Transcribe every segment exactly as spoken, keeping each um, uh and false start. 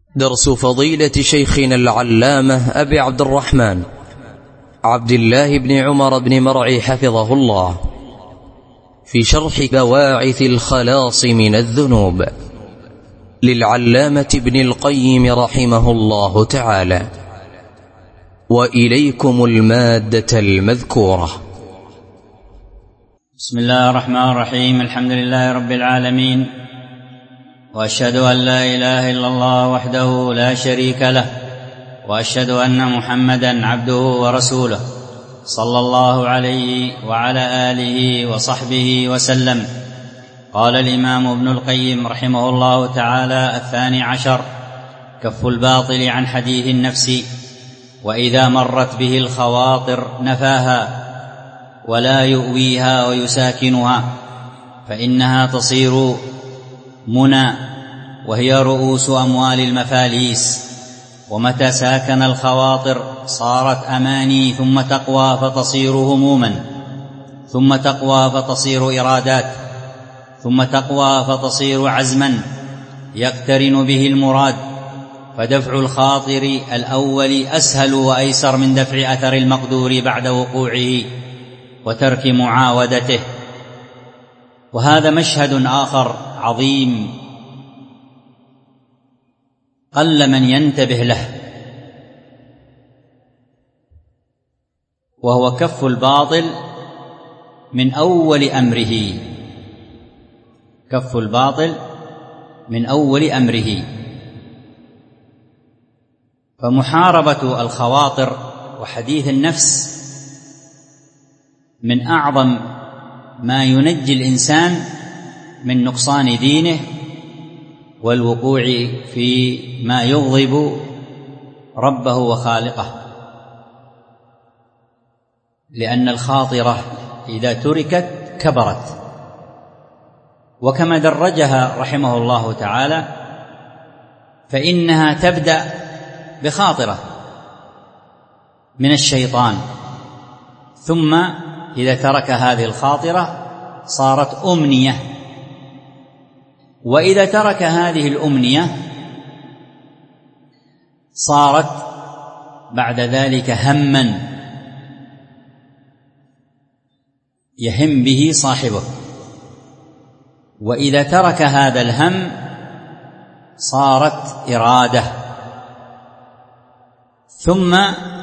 درس فضيلة شيخنا العلامة أبي عبد الرحمن عبد الله بن عمر بن مرعي حفظه الله في شرح بواعث الخلاص من الذنوب للعلامة ابن القيم رحمه الله تعالى. وإليكم المادة المذكورة. بسم الله الرحمن الرحيم. الحمد لله رب العالمين، وأشهد أن لا إله إلا الله وحده لا شريك له، وأشهد أن محمدا عبده ورسوله صلى الله عليه وعلى آله وصحبه وسلم. قال الإمام ابن القيم رحمه الله تعالى: الثاني عشر كف الباطل عن حديث النفس، وإذا مرت به الخواطر نفاها ولا يؤويها ويساكنها، فإنها تصير منى وهي رؤوس أموال المفاليس. ومتى ساكن الخواطر صارت أماني، ثم تقوى فتصير هموما، ثم تقوى فتصير إرادات، ثم تقوى فتصير عزما يقترن به المراد. فدفع الخاطر الأول أسهل وأيسر من دفع أثر المقدور بعد وقوعه وترك معاودته. وهذا مشهد آخر عظيم قل من ينتبه له، وهو كف الباطل من أول أمره. كف الباطل من أول أمره. فمحاربة الخواطر وحديث النفس من أعظم ما ينجي الإنسان من نقصان دينه والوقوع في ما يغضب ربه وخالقه، لأن الخاطرة إذا تركت كبرت. وكما درجها رحمه الله تعالى، فإنها تبدأ بخاطرة من الشيطان، ثم إذا ترك هذه الخاطرة صارت أمنية، وإذا ترك هذه الأمنية صارت بعد ذلك همًا يهم به صاحبه، وإذا ترك هذا الهم صارت إرادة، ثم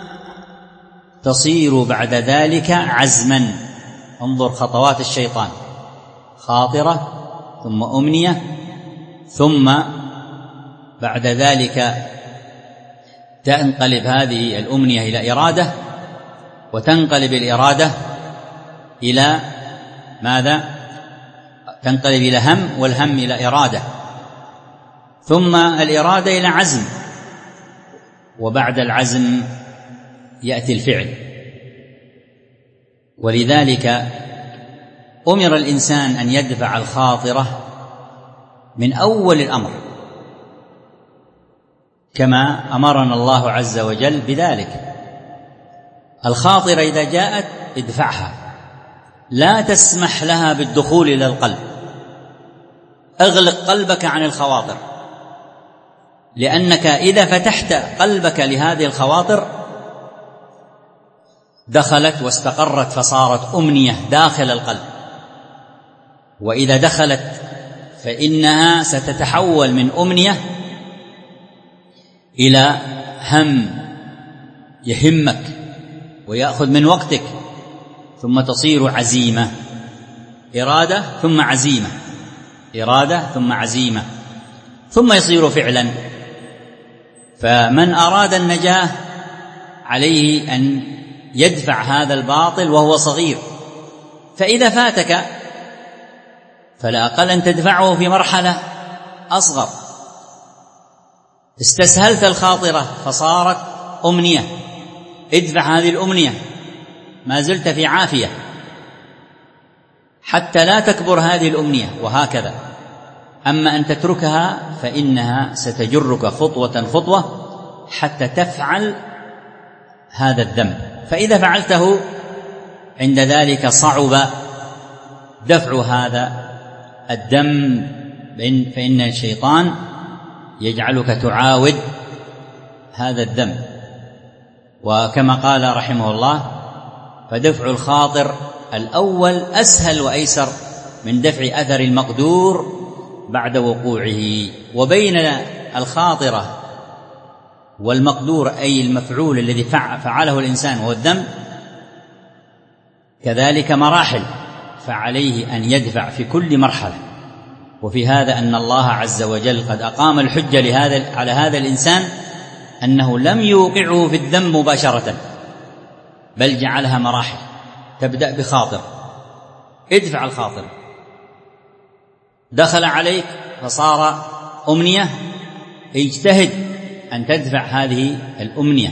تصير بعد ذلك عزما. انظر خطوات الشيطان: خاطرة، ثم أمنية، ثم بعد ذلك تنقلب هذه الأمنية إلى إرادة، وتنقلب الإرادة إلى ماذا؟ تنقلب إلى هم، والهم إلى إرادة، ثم الإرادة إلى عزم، وبعد العزم يأتي الفعل. ولذلك أمر الإنسان أن يدفع الخاطرة من أول الأمر، كما أمرنا الله عز وجل بذلك. الخاطرة إذا جاءت ادفعها، لا تسمح لها بالدخول إلى القلب. أغلق قلبك عن الخواطر، لأنك إذا فتحت قلبك لهذه الخواطر دخلت واستقرت فصارت أمنية داخل القلب، وإذا دخلت فإنها ستتحول من أمنية إلى هم يهمك ويأخذ من وقتك، ثم تصير عزيمة. إرادة ثم عزيمة، إرادة ثم عزيمة، ثم يصير فعلا. فمن أراد النجاة عليه أن يدفع هذا الباطل وهو صغير، فإذا فاتك فلا أقل أن تدفعه في مرحلة أصغر. استسهلت الخاطرة فصارت أمنية، ادفع هذه الأمنية، ما زلت في عافية حتى لا تكبر هذه الأمنية، وهكذا. أما أن تتركها فإنها ستجرك خطوة خطوة حتى تفعل هذا الذنب، فإذا فعلته عند ذلك صعب دفع هذا الدم، فإن الشيطان يجعلك تعاود هذا الذنب. وكما قال رحمه الله: فدفع الخاطر الأول أسهل وأيسر من دفع أثر المقدور بعد وقوعه. وبين الخاطرة والمقدور أي المفعول الذي فعله الإنسان وهو الذنب كذلك مراحل، فعليه أن يدفع في كل مرحلة. وفي هذا أن الله عز وجل قد أقام الحجة لهذا على هذا الإنسان أنه لم يوقعه في الذنب مباشرة، بل جعلها مراحل، تبدأ بخاطر، ادفع الخاطر، دخل عليك فصار أمنية، اجتهد أن تدفع هذه الأمنية.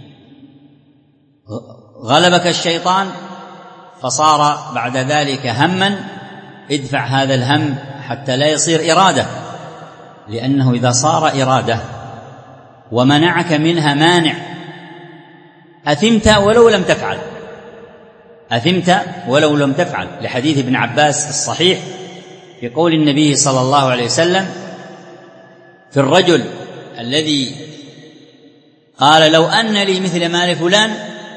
غلبك الشيطان فصار بعد ذلك هما، ادفع هذا الهم حتى لا يصير إرادة، لأنه إذا صار إرادة ومنعك منها مانع أثمت ولو لم تفعل، أثمت ولو لم تفعل، لحديث ابن عباس الصحيح في قول النبي صلى الله عليه وسلم في الرجل الذي قال: لو أن لي مثل مال فلان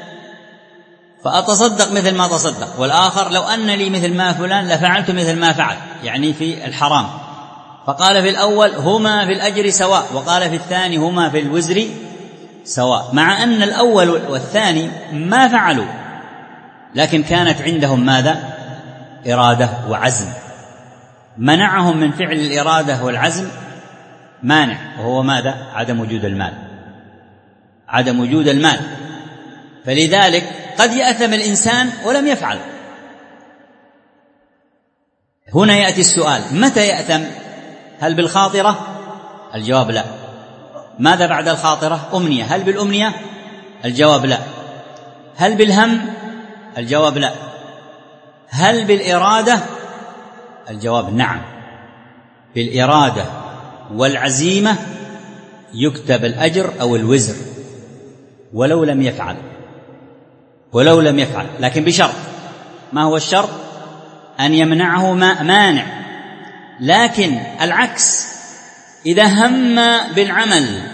فأتصدق مثل ما تصدق، والآخر: لو أن لي مثل ما فلان لفعلت مثل ما فعل، يعني في الحرام. فقال في الأول: هما في الأجر سواء، وقال في الثاني: هما في الوزر سواء، مع أن الأول والثاني ما فعلوا، لكن كانت عندهم ماذا؟ إرادة وعزم. منعهم من فعل الإرادة والعزم مانع، وهو ماذا؟ عدم وجود المال، عدم وجود المال. فلذلك قد يأثم الإنسان ولم يفعل. هنا يأتي السؤال: متى يأثم؟ هل بالخاطرة؟ الجواب لا. ماذا بعد الخاطرة؟ أمنية. هل بالأمنية؟ الجواب لا. هل بالهم؟ الجواب لا. هل بالإرادة؟ الجواب نعم. بالإرادة والعزيمة يكتب الأجر أو الوزر ولو لم يفعل، ولو لم يفعل، لكن بشرط. ما هو الشرط؟ أن يمنعه مانع. لكن العكس، إذا هم بالعمل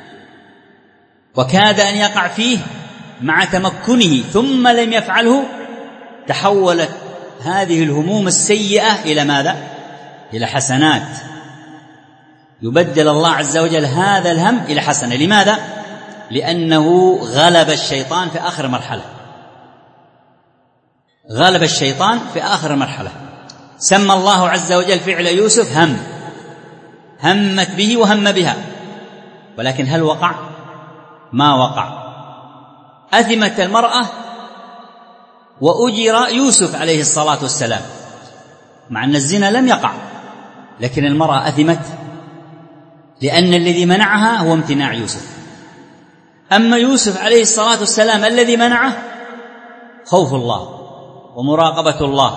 وكاد أن يقع فيه مع تمكنه ثم لم يفعله، تحولت هذه الهموم السيئة إلى ماذا؟ إلى حسنات. يبدل الله عز وجل هذا الهم إلى حسنة. لماذا؟ لأنه غلب الشيطان في آخر مرحلة، غلب الشيطان في آخر مرحلة. سمى الله عز وجل فعل يوسف هم، همت به وهم بها، ولكن هل وقع؟ ما وقع. أثمت المرأة وأجر يوسف عليه الصلاة والسلام، مع أن الزنا لم يقع، لكن المرأة أثمت لأن الذي منعها هو امتناع يوسف. أما يوسف عليه الصلاة والسلام الذي منعه خوف الله ومراقبة الله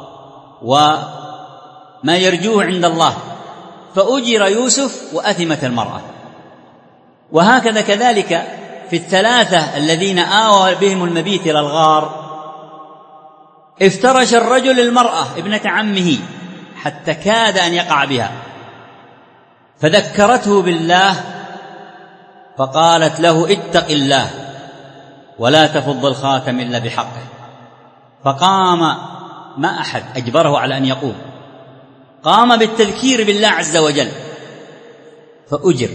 وما يرجوه عند الله، فأجر يوسف وأثمت المرأة. وهكذا كذلك في الثلاثة الذين آوى بهم المبيت إلى الغار، افترش الرجل المرأة ابنة عمه حتى كاد أن يقع بها، فذكرته بالله فقالت له: اتق الله ولا تفض الخاتم إلا بحقه. فقام، ما أحد أجبره على أن يقوم، قام بالتذكير بالله عز وجل فأجر،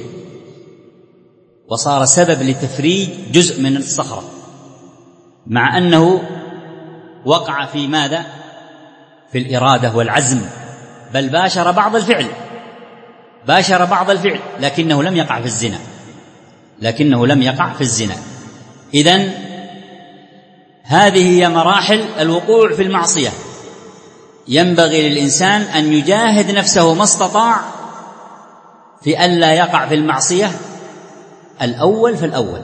وصار سبب لتفريج جزء من الصخرة، مع أنه وقع في ماذا؟ في الإرادة والعزم، بل باشر بعض الفعل، باشر بعض الفعل لكنه لم يقع في الزنا، لكنه لم يقع في الزنا. إذن هذه هي مراحل الوقوع في المعصية. ينبغي للإنسان أن يجاهد نفسه ما استطاع في ألا يقع في المعصية الأول فالأول،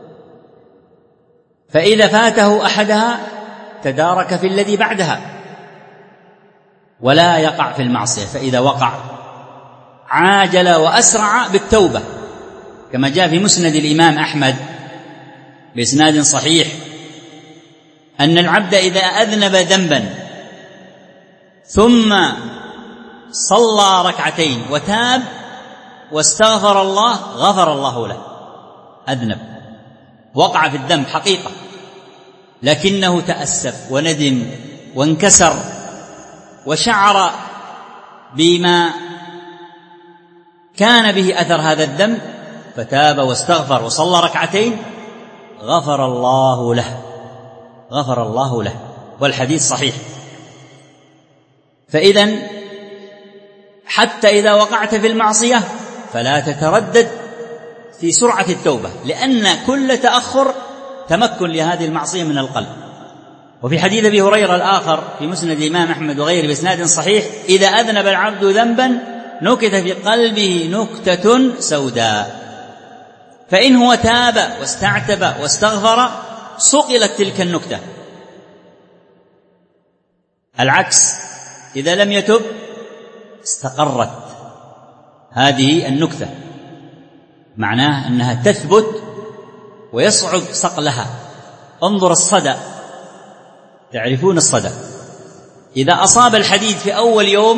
فإذا فاته أحدها تدارك في الذي بعدها ولا يقع في المعصية. فإذا وقع عاجل وأسرع بالتوبة، كما جاء في مسند الإمام أحمد بإسناد صحيح أن العبد إذا أذنب ذنبا ثم صلى ركعتين وتاب واستغفر الله غفر الله له. أذنب، وقع في الذنب حقيقة، لكنه تأسف وندم وانكسر وشعر بما كان به أثر هذا الذنب، فتاب واستغفر وصلى ركعتين، غفر الله له، غفر الله له، والحديث صحيح. فإذن حتى إذا وقعت في المعصية فلا تتردد في سرعة التوبة، لأن كل تأخر تمكن لهذه المعصية من القلب. وفي حديث أبي هريرة الآخر في مسند الإمام أحمد وغيره بإسناد صحيح: إذا أذنب العبد ذنبا نكت في قلبه نكتة سوداء، فإن هو تاب واستعتب واستغفر صقلت تلك النكتة. العكس، إذا لم يتب استقرت هذه النكتة، معناه أنها تثبت ويصعب صقلها. انظر الصدى، تعرفون الصدى، إذا أصاب الحديد في أول يوم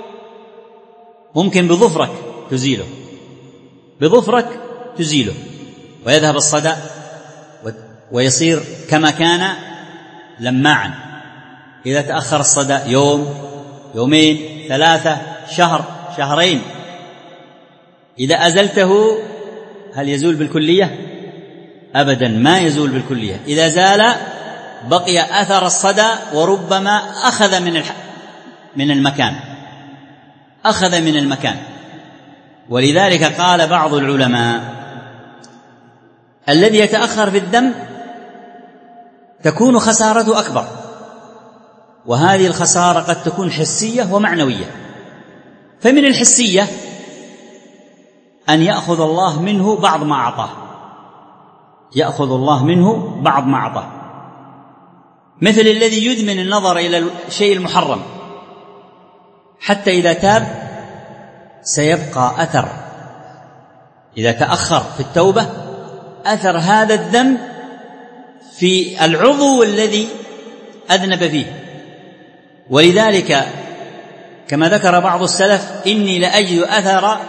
ممكن بظفرك تزيله، بظفرك تزيله ويذهب الصدى ويصير كما كان لماعا. إذا تأخر الصدى يوم، يومين، ثلاثة، شهر، شهرين، إذا أزلته هل يزول بالكلية؟ أبدا ما يزول بالكلية. إذا زال بقي أثر الصدى، وربما أخذ من من المكان، أخذ من المكان. ولذلك قال بعض العلماء: الذي يتأخر في الذنب تكون خسارته أكبر، وهذه الخسارة قد تكون حسية ومعنوية. فمن الحسية أن يأخذ الله منه بعض ما أعطاه، يأخذ الله منه بعض ما أعطاه، مثل الذي يدمن النظر إلى الشيء المحرم، حتى إذا تاب سيبقى أثر، إذا تأخر في التوبة أثر هذا الذنب في العضو الذي أذنب فيه. ولذلك كما ذكر بعض السلف: إني لأجد أثر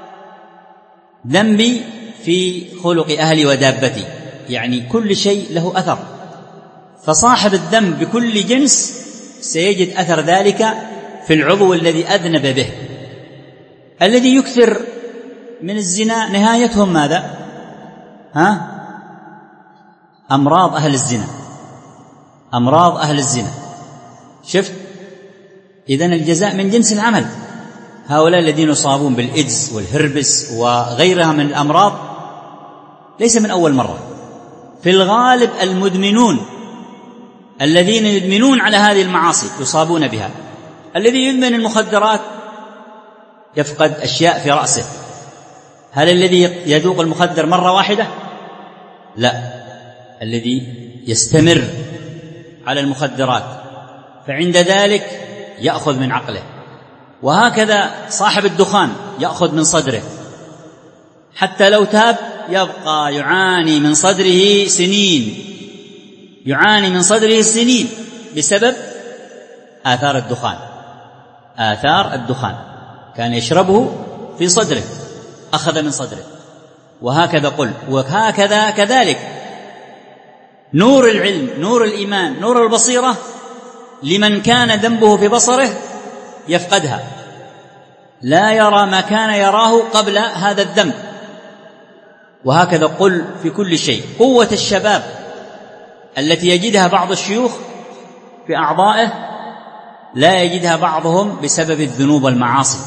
ذنبي في خلق أهلي ودابتي، يعني كل شيء له أثر. فصاحب الذنب بكل جنس سيجد أثر ذلك في العضو الذي أذنب به. الذي يكثر من الزنا نهايتهم ماذا؟ ها؟ أمراض أهل الزنا، أمراض أهل الزنا. شفت؟ إذن الجزاء من جنس العمل. هؤلاء الذين يصابون بالإيدز والهربس وغيرها من الأمراض ليس من أول مرة، في الغالب المدمنون الذين يدمنون على هذه المعاصي يصابون بها. الذي يدمن المخدرات يفقد أشياء في رأسه. هل الذي يذوق المخدر مرة واحدة؟ لا، الذي يستمر على المخدرات فعند ذلك يأخذ من عقله. وهكذا صاحب الدخان يأخذ من صدره، حتى لو تاب يبقى يعاني من صدره سنين، يعاني من صدره سنين بسبب آثار الدخان. آثار الدخان كان يشربه في صدره، أخذ من صدره. وهكذا قل، وهكذا كذلك نور العلم، نور الإيمان، نور البصيرة لمن كان ذنبه في بصره يفقدها، لا يرى ما كان يراه قبل هذا الذنب. وهكذا قل في كل شيء. قوة الشباب التي يجدها بعض الشيوخ في أعضائه لا يجدها بعضهم بسبب الذنوب والمعاصي،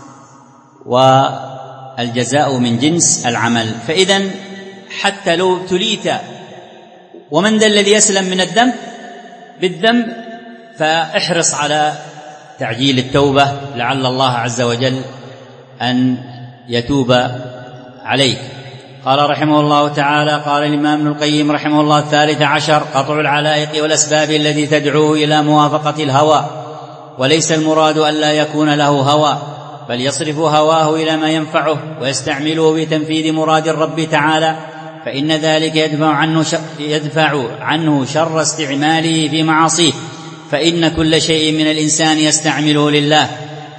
والجزاء من جنس العمل. فإذن حتى لو ابتليت، ومن ذا الذي يسلم من الذنب بالذنب؟ فاحرص على تعجيل التوبة لعل الله عز وجل أن يتوب عليك. قال رحمه الله تعالى: قال الإمام ابن القيم رحمه الله: الثالث عشر قطع العلائق والأسباب التي تدعو إلى موافقة الهوى، وليس المراد أن لا يكون له هوى، بل يصرف هواه إلى ما ينفعه ويستعمله بتنفيذ مراد الرب تعالى، فإن ذلك يدفع عنه, يدفع عنه شر استعماله في معاصيه. فإن كل شيء من الإنسان يستعمله لله،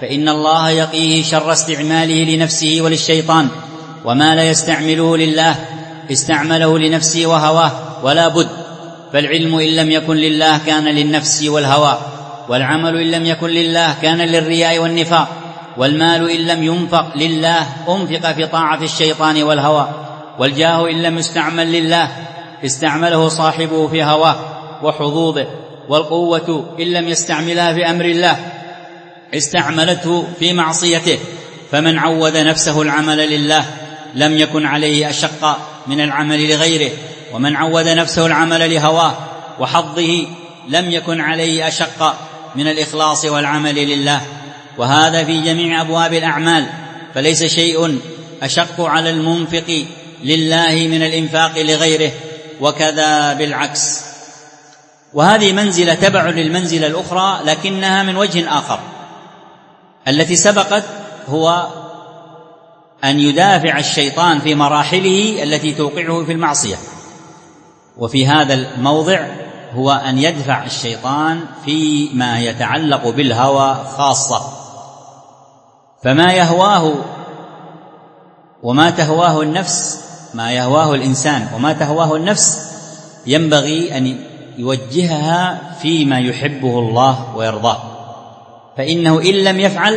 فإن الله يقيه شر استعماله لنفسه وللشيطان، وما لا يستعمله لله استعمله لنفسه وهواه، ولا بد. فالعلم إن لم يكن لله كان للنفس والهوى، والعمل إن لم يكن لله كان للرياء والنفاق، والمال إن لم ينفق لله أنفق في طاعة الشيطان والهوى، والجاه إن لم يستعمل لله استعمله صاحبه في هواه وحظوظه، والقوة إن لم يستعملها في أمر الله استعملته في معصيته. فمن عود نفسه العمل لله لم يكن عليه أشق من العمل لغيره، ومن عود نفسه العمل لهواه وحظه لم يكن عليه أشق من الإخلاص والعمل لله. وهذا في جميع أبواب الأعمال، فليس شيء أشق على المنفق لله من الإنفاق لغيره، وكذا بالعكس. وهذه منزلة تبع للمنزلة الأخرى، لكنها من وجه آخر. التي سبقت هو أن يدافع الشيطان في مراحله التي توقعه في المعصية، وفي هذا الموضع هو أن يدفع الشيطان فيما يتعلق بالهوى خاصة. فما يهواه وما تهواه النفس، ما يهواه الإنسان وما تهواه النفس ينبغي أن يوجهها فيما يحبه الله ويرضاه، فإنه إن لم يفعل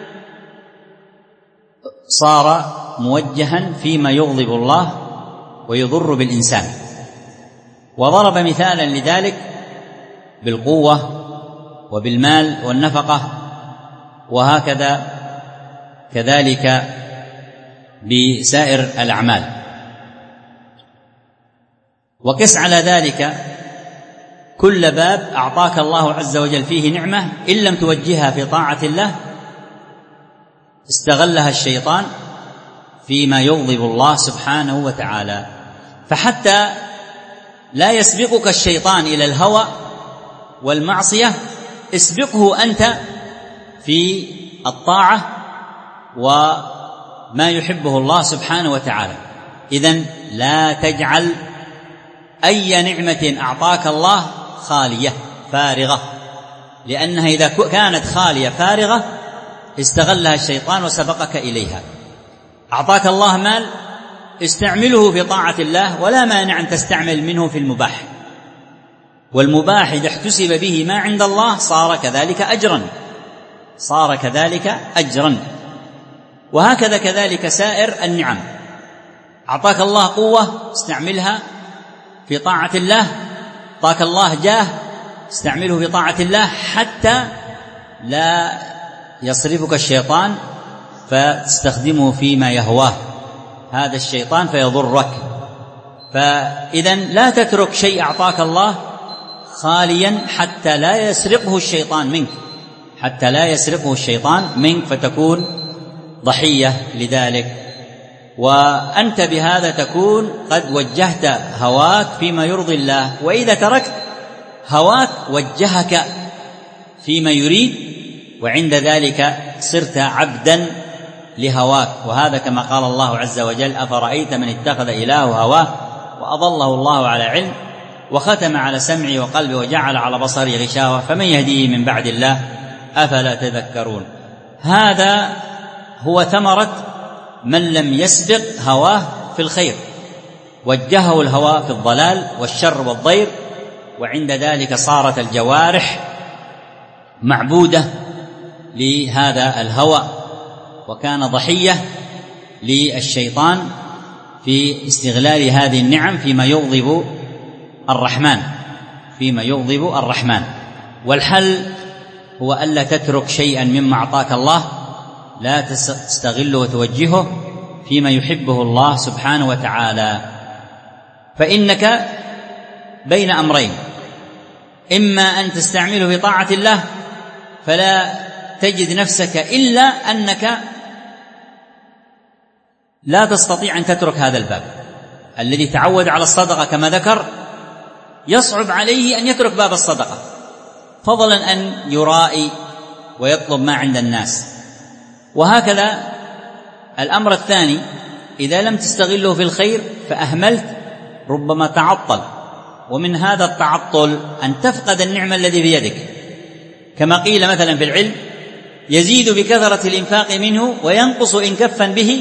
صار موجها فيما يغضب الله ويضر بالإنسان. وضرب مثالا لذلك بالقوة وبالمال والنفقة، وهكذا كذلك بسائر الأعمال. وقس على ذلك كل باب أعطاك الله عز وجل فيه نعمة، إن لم توجهها في طاعة الله استغلها الشيطان فيما يغضب الله سبحانه وتعالى. فحتى لا يسبقك الشيطان إلى الهوى والمعصية، اسبقه أنت في الطاعة وما يحبه الله سبحانه وتعالى. إذن لا تجعل أي نعمة أعطاك الله خالية فارغة، لأنها إذا كانت خالية فارغة استغلها الشيطان وسبقك إليها. أعطاك الله مال استعمله في طاعة الله، ولا مانع أن تستعمل منه في المباح، والمباح إذا احتسب به ما عند الله صار كذلك أجرا صار كذلك أجرا وهكذا كذلك سائر النعم. أعطاك الله قوة استعملها في طاعة الله، أعطاك الله جاه استعمله في طاعة الله، حتى لا يصرفك الشيطان فتستخدمه فيما يهواه هذا الشيطان فيضرك. فإذن لا تترك شيء أعطاك الله خاليا حتى لا يسرقه الشيطان منك حتى لا يسرقه الشيطان منك فتكون ضحية لذلك. وأنت بهذا تكون قد وجهت هواك فيما يرضي الله، وإذا تركت هواك وجهك فيما يريد، وعند ذلك صرت عبدا لهواك. وهذا كما قال الله عز وجل: أفرأيت من اتخذ إلهه هواه وأضله الله على علم وختم على سمعه وقلبه وجعل على بصره غشاوة فمن يهديه من بعد الله أفلا تذكرون. هذا هو ثمرة من لم يسبق هواه في الخير، وجهه الهوى في الضلال والشر والضير، وعند ذلك صارت الجوارح معبودة لهذا الهوى، وكان ضحية للشيطان في استغلال هذه النعم فيما يغضب الرحمن فيما يغضب الرحمن. والحل هو ألا تترك شيئا مما أعطاك الله، لا تستغله وتوجهه فيما يحبه الله سبحانه وتعالى. فإنك بين أمرين: إما أن تستعمله في طاعة الله فلا تجد نفسك إلا أنك لا تستطيع أن تترك هذا الباب. الذي تعود على الصدقة كما ذكر يصعب عليه أن يترك باب الصدقة، فضلا أن يرائي ويطلب ما عند الناس. وهكذا الأمر الثاني: إذا لم تستغله في الخير فأهملت ربما تعطل، ومن هذا التعطل أن تفقد النعمة الذي بيدك. كما قيل مثلا في العلم: يزيد بكثرة الإنفاق منه وينقص إن كفا به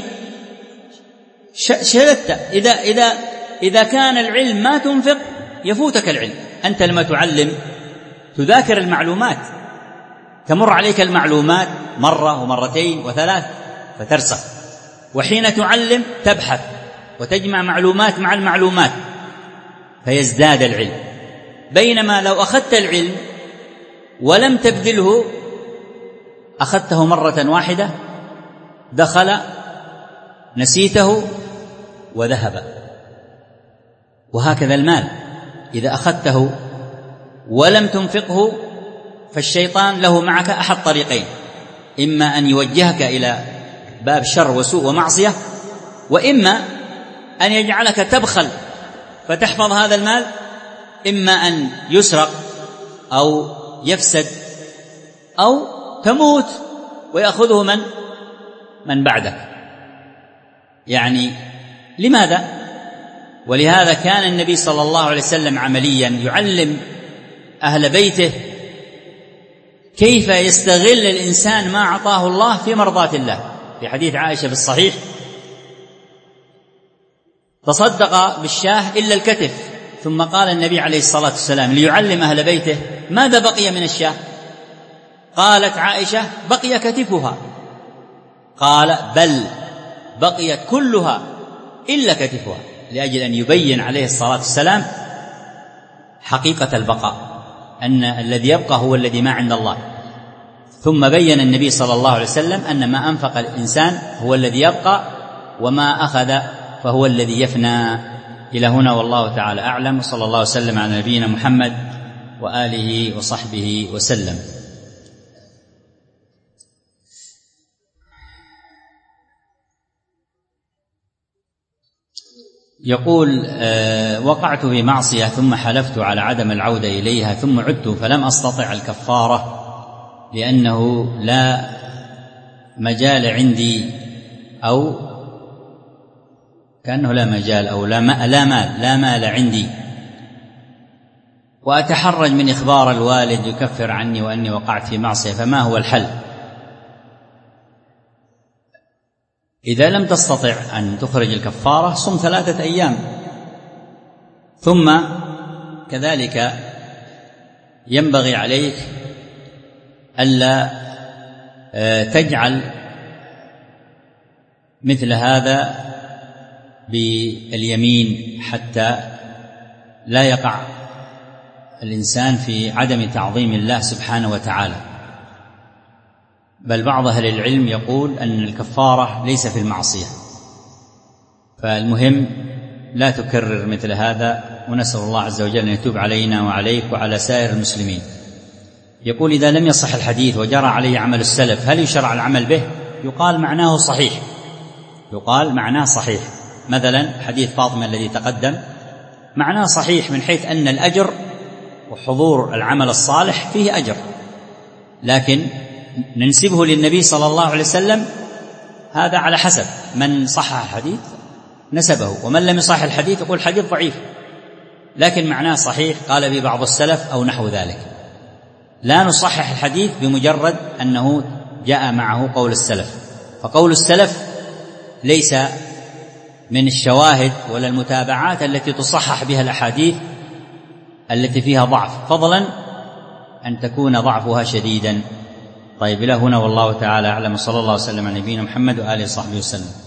شددت. إذا, إذا, إذا كان العلم ما تنفق يفوتك العلم. أنت لما تعلم تذاكر المعلومات، تمر عليك المعلومات مرة ومرتين وثلاث فترسخ، وحين تعلم تبحث وتجمع معلومات مع المعلومات فيزداد العلم. بينما لو أخذت العلم ولم تبذله أخذته مرة واحدة دخل نسيته وذهب. وهكذا المال، إذا أخذته ولم تنفقه فالشيطان له معك أحد طريقين: إما أن يوجهك إلى باب شر وسوء ومعصية، وإما أن يجعلك تبخل فتحفظ هذا المال، إما أن يسرق أو يفسد أو تموت ويأخذه من من بعدك. يعني لماذا؟ ولهذا كان النبي صلى الله عليه وسلم عمليا يعلم أهل بيته كيف يستغل الإنسان ما أعطاه الله في مرضاة الله. في حديث عائشة في الصحيح: تصدق بالشاه إلا الكتف، ثم قال النبي عليه الصلاة والسلام ليعلم أهل بيته: ماذا بقي من الشاه؟ قالت عائشة: بقي كتفها. قال: بل بقيت كلها إلا كتفها، لأجل أن يبين عليه الصلاة والسلام حقيقة البقاء، أن الذي يبقى هو الذي ما عند الله. ثم بين النبي صلى الله عليه وسلم أن ما أنفق الإنسان هو الذي يبقى، وما أخذ فهو الذي يفنى. إلى هنا والله تعالى أعلم، وصلى الله وسلم على نبينا محمد وآله وصحبه وسلم. يقول: أه وقعت في معصية ثم حلفت على عدم العودة إليها، ثم عدت فلم أستطع الكفارة لأنه لا مجال عندي، أو كأنه لا مجال أو لا مال لا مال, لا مال عندي، وأتحرج من إخبار الوالد يكفر عني وأني وقعت في معصية، فما هو الحل؟ إذا لم تستطع أن تخرج الكفارة صم ثلاثة أيام. ثم كذلك ينبغي عليك ألا تجعل مثل هذا باليمين حتى لا يقع الإنسان في عدم تعظيم الله سبحانه وتعالى. بل بعض أهل العلم يقول أن الكفارة ليس في المعصية، فالمهم لا تكرر مثل هذا، ونسأل الله عز وجل أن يتوب علينا وعليك وعلى سائر المسلمين. يقول: إذا لم يصح الحديث وجرى عليه عمل السلف هل يشرع العمل به؟ يقال معناه صحيح، يقال معناه صحيح. مثلا حديث فاطمة الذي تقدم معناه صحيح من حيث أن الأجر وحضور العمل الصالح فيه أجر، لكن ننسبه للنبي صلى الله عليه وسلم هذا على حسب من صحح الحديث نسبه، ومن لم يصحح الحديث يقول حديث ضعيف، لكن معناه صحيح قال به بعض السلف أو نحو ذلك. لا نصحح الحديث بمجرد أنه جاء معه قول السلف، فقول السلف ليس من الشواهد ولا المتابعات التي تصحح بها الأحاديث التي فيها ضعف، فضلا أن تكون ضعفها شديدا. طيب، إلى هنا والله تعالى أعلم، صلى الله وسلم على نبينا محمد وآله وصحبه وسلم.